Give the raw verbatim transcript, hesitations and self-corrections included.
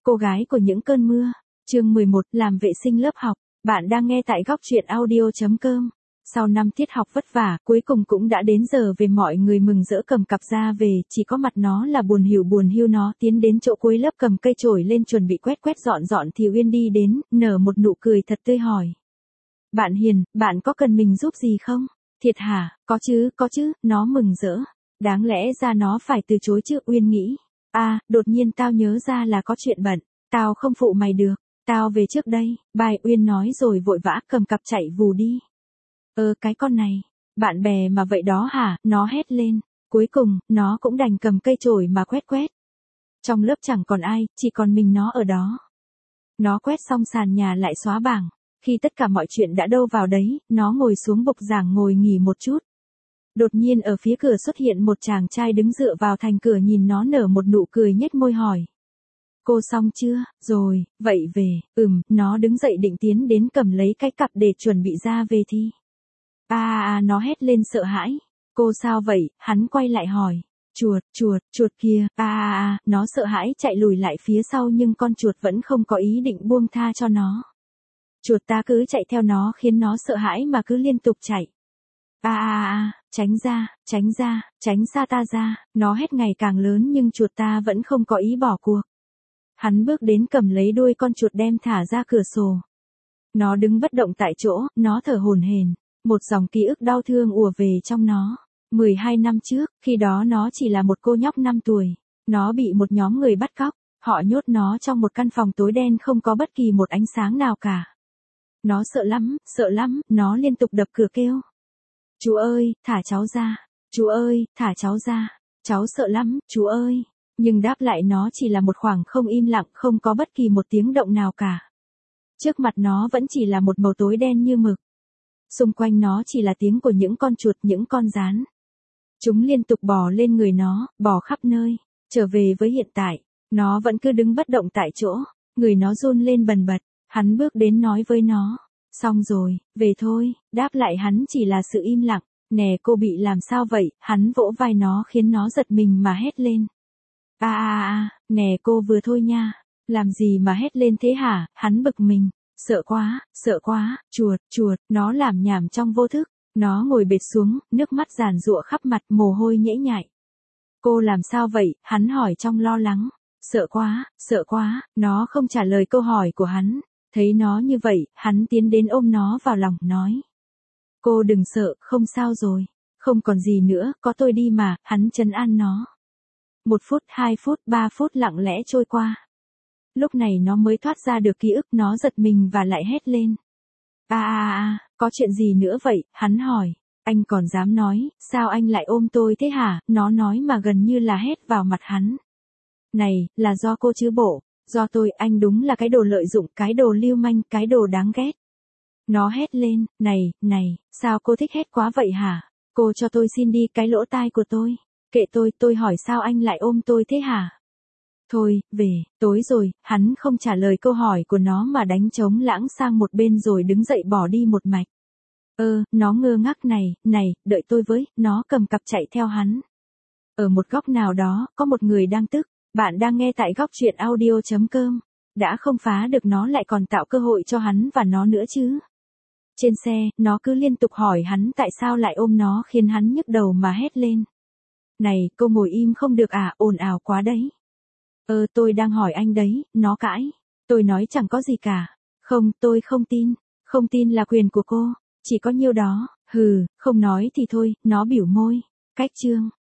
cô gái của những cơn mưa. Chương mười một, làm vệ sinh lớp học. Bạn đang nghe tại góc truyện audio chấm com. Sau năm tiết học vất vả, cuối cùng cũng đã đến giờ về, mọi người mừng rỡ cầm cặp ra về, chỉ có mặt nó là buồn hiểu buồn hiu. Nó tiến đến chỗ cuối lớp cầm cây chổi lên chuẩn bị quét quét dọn dọn thì Uyên đi đến, nở một nụ cười thật tươi hỏi. Bạn Hiền, bạn có cần mình giúp gì không? Thiệt hả? Có chứ, có chứ, nó mừng rỡ. Đáng lẽ ra nó phải từ chối chứ, Uyên nghĩ. À, đột nhiên tao nhớ ra là có chuyện bận, tao không phụ mày được, tao về trước đây, bye. Uyên nói rồi vội vã cầm cặp chạy vù đi. Ơ cái con này, bạn bè mà vậy đó hả? Nó hét lên. Cuối cùng, nó cũng đành cầm cây chổi mà quét quét. Trong lớp chẳng còn ai, chỉ còn mình nó ở đó. Nó quét xong sàn nhà lại xóa bảng. Khi tất cả mọi chuyện đã đâu vào đấy, nó ngồi xuống bục giảng ngồi nghỉ một chút. Đột nhiên ở phía cửa xuất hiện một chàng trai đứng dựa vào thành cửa, nhìn nó nở một nụ cười nhếch môi hỏi. Cô xong chưa? Rồi, vậy về. Ừm, nó đứng dậy định tiến đến cầm lấy cái cặp để chuẩn bị ra về thi. À à, nó hét lên sợ hãi. Cô sao vậy? Hắn quay lại hỏi. Chuột, chuột, chuột kìa. À à à, nó sợ hãi chạy lùi lại phía sau nhưng con chuột vẫn không có ý định buông tha cho nó. Chuột ta cứ chạy theo nó khiến nó sợ hãi mà cứ liên tục chạy. À à à, tránh ra, tránh ra, tránh xa ta ra, nó hét ngày càng lớn nhưng chuột ta vẫn không có ý bỏ cuộc. Hắn bước đến cầm lấy đuôi con chuột đem thả ra cửa sổ. Nó đứng bất động tại chỗ, nó thở hổn hển, một dòng ký ức đau thương ùa về trong nó. mười hai năm trước, khi đó nó chỉ là một cô nhóc năm tuổi, nó bị một nhóm người bắt cóc, họ nhốt nó trong một căn phòng tối đen không có bất kỳ một ánh sáng nào cả. Nó sợ lắm, sợ lắm, nó liên tục đập cửa kêu. Chú ơi, thả cháu ra, chú ơi, thả cháu ra, cháu sợ lắm, chú ơi. Nhưng đáp lại nó chỉ là một khoảng không im lặng, không có bất kỳ một tiếng động nào cả. Trước mặt nó vẫn chỉ là một màu tối đen như mực. Xung quanh nó chỉ là tiếng của những con chuột, những con gián. Chúng liên tục bò lên người nó, bò khắp nơi. Trở về với hiện tại, nó vẫn cứ đứng bất động tại chỗ, người nó run lên bần bật. Hắn bước đến nói với nó. Xong rồi, về thôi. Đáp lại hắn chỉ là sự im lặng. Nè cô bị làm sao vậy? Hắn vỗ vai nó khiến nó giật mình mà hét lên. À à à, nè cô vừa thôi nha. Làm gì mà hét lên thế hả? Hắn bực mình. Sợ quá, sợ quá, chuột, chuột, nó làm nhảm trong vô thức. Nó ngồi bệt xuống, nước mắt giàn giụa khắp mặt, mồ hôi nhễ nhại. Cô làm sao vậy? Hắn hỏi trong lo lắng. Sợ quá, sợ quá, nó không trả lời câu hỏi của hắn. Thấy nó như vậy, hắn tiến đến ôm nó vào lòng, nói. Cô đừng sợ, không sao rồi. Không còn gì nữa, có tôi đi mà. Hắn trấn an nó. Một phút, hai phút, ba phút lặng lẽ trôi qua. Lúc này nó mới thoát ra được ký ức, nó giật mình và lại hét lên. À à à, có chuyện gì nữa vậy? Hắn hỏi. Anh còn dám nói, sao anh lại ôm tôi thế hả? Nó nói mà gần như là hét vào mặt hắn. Này, là do cô chứ bộ. Do tôi, anh đúng là cái đồ lợi dụng, cái đồ lưu manh, cái đồ đáng ghét. Nó hét lên, này, này, sao cô thích hét quá vậy hả? Cô cho tôi xin đi cái lỗ tai của tôi. Kệ tôi, tôi hỏi sao anh lại ôm tôi thế hả? Thôi, về, tối rồi. Hắn không trả lời câu hỏi của nó mà đánh trống lãng sang một bên rồi đứng dậy bỏ đi một mạch. Ơ, nó ngơ ngác này, này, đợi tôi với, nó cầm cặp chạy theo hắn. Ở một góc nào đó, có một người đang tức. Bạn đang nghe tại góc truyện audio chấm com. Đã không phá được nó lại còn tạo cơ hội cho hắn và nó nữa chứ. Trên xe, nó cứ liên tục hỏi hắn tại sao lại ôm nó khiến hắn nhức đầu mà hét lên. Này, cô ngồi im không được à, ồn ào quá đấy. Ơ, tôi đang hỏi anh đấy, nó cãi. Tôi nói chẳng có gì cả. Không, tôi không tin. Không tin là quyền của cô. Chỉ có nhiêu đó. Hừ, không nói thì thôi, nó bỉu môi. Cách chương.